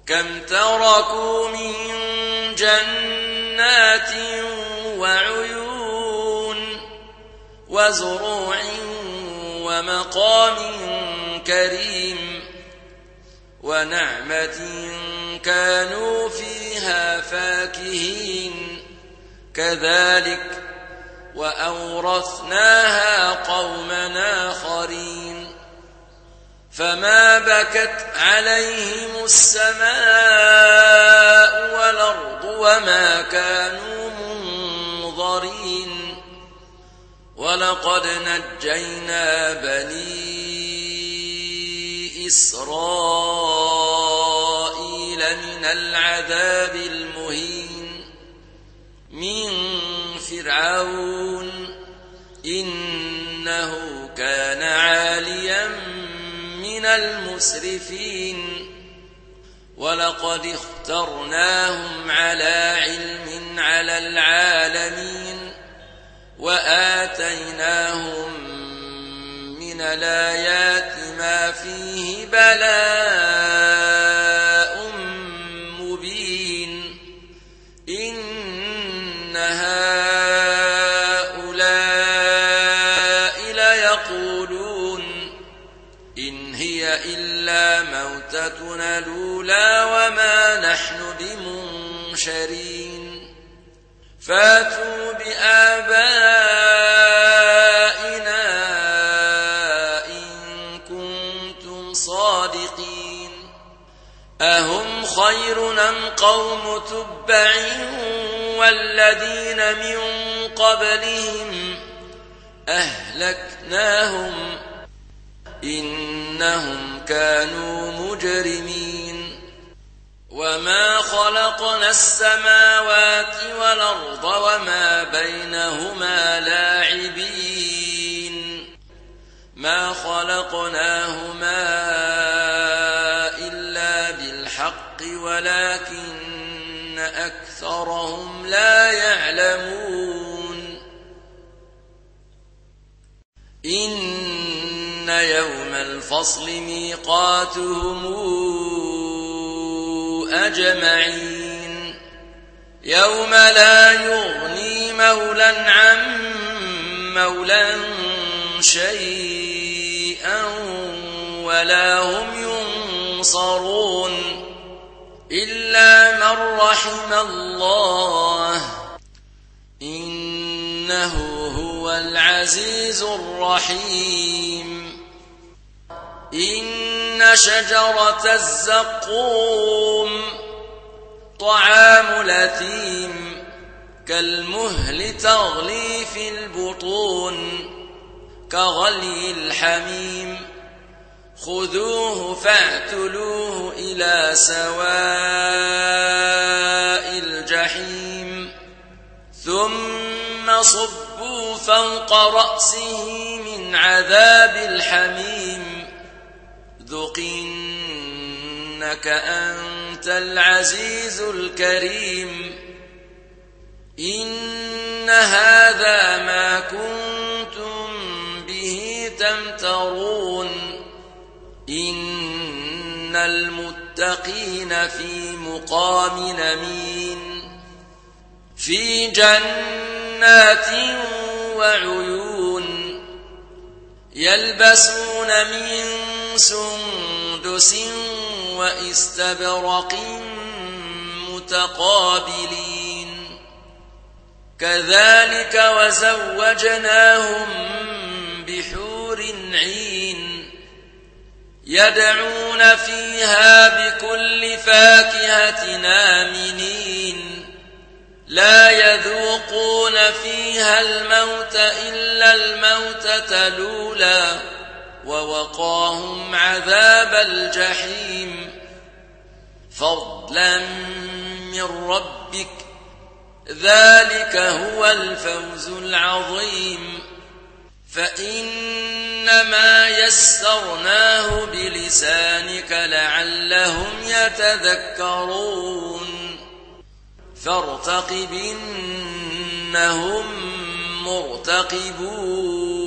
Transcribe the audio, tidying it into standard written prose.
كم تركوا من جنات وعيون وزروع ومقام كريم ونعمة كانوا فيها فاكهين كذلك وأورثناها قوما آخرين فما بكت عليهم السماء والأرض وما كانوا منظرين ولقد نجينا بني إسرائيل من العذاب المهين من فرعون إنه كان عاليا من المسرفين ولقد اخترناهم على علم على العالمين وآتيناهم من الآيات ما فيه بلاء مبين إن هؤلاء ليقولون إن هي إلا موتتنا الأولى وما نحن بمنشرين فاتوا بآبائنا إن كنتم صادقين أهم خير أم قوم تبع والذين من قبلهم أهلكناهم إنهم كانوا مجرمين وما خلقنا السماوات والأرض وما بينهما لاعبين ما خلقناهما إلا بالحق ولكن أكثرهم لا يعلمون إن يوم الفصل ميقاتهم أجمعين يوم لا يغني مولى عن مولى شيئا ولا هم ينصرون إلا من رحم الله إنه هو العزيز الرحيم إن شجرة الزقوم طعام الأثيم كالمهل تغلي في البطون كغلي الحميم خذوه فاعتلوه إلى سواء الجحيم ثم صبوا فوق رأسه من عذاب الحميم ذق إنك أنت العزيز الكريم إن هذا ما كنتم به تمترون إن المتقين في مقام أمين في جنات وعيون يلبسون من سندس وإستبرق متقابلين كذلك وزوجناهم بحور عين يدعون فيها بكل فاكهة آمنين لا يذوقون فيها الموت إلا الموتة الأولى ووقاهم عذاب الجحيم فضلا من ربك ذلك هو الفوز العظيم فإنما يسرناه بلسانك لعلهم يتذكرون فارتقب إنهم مرتقبون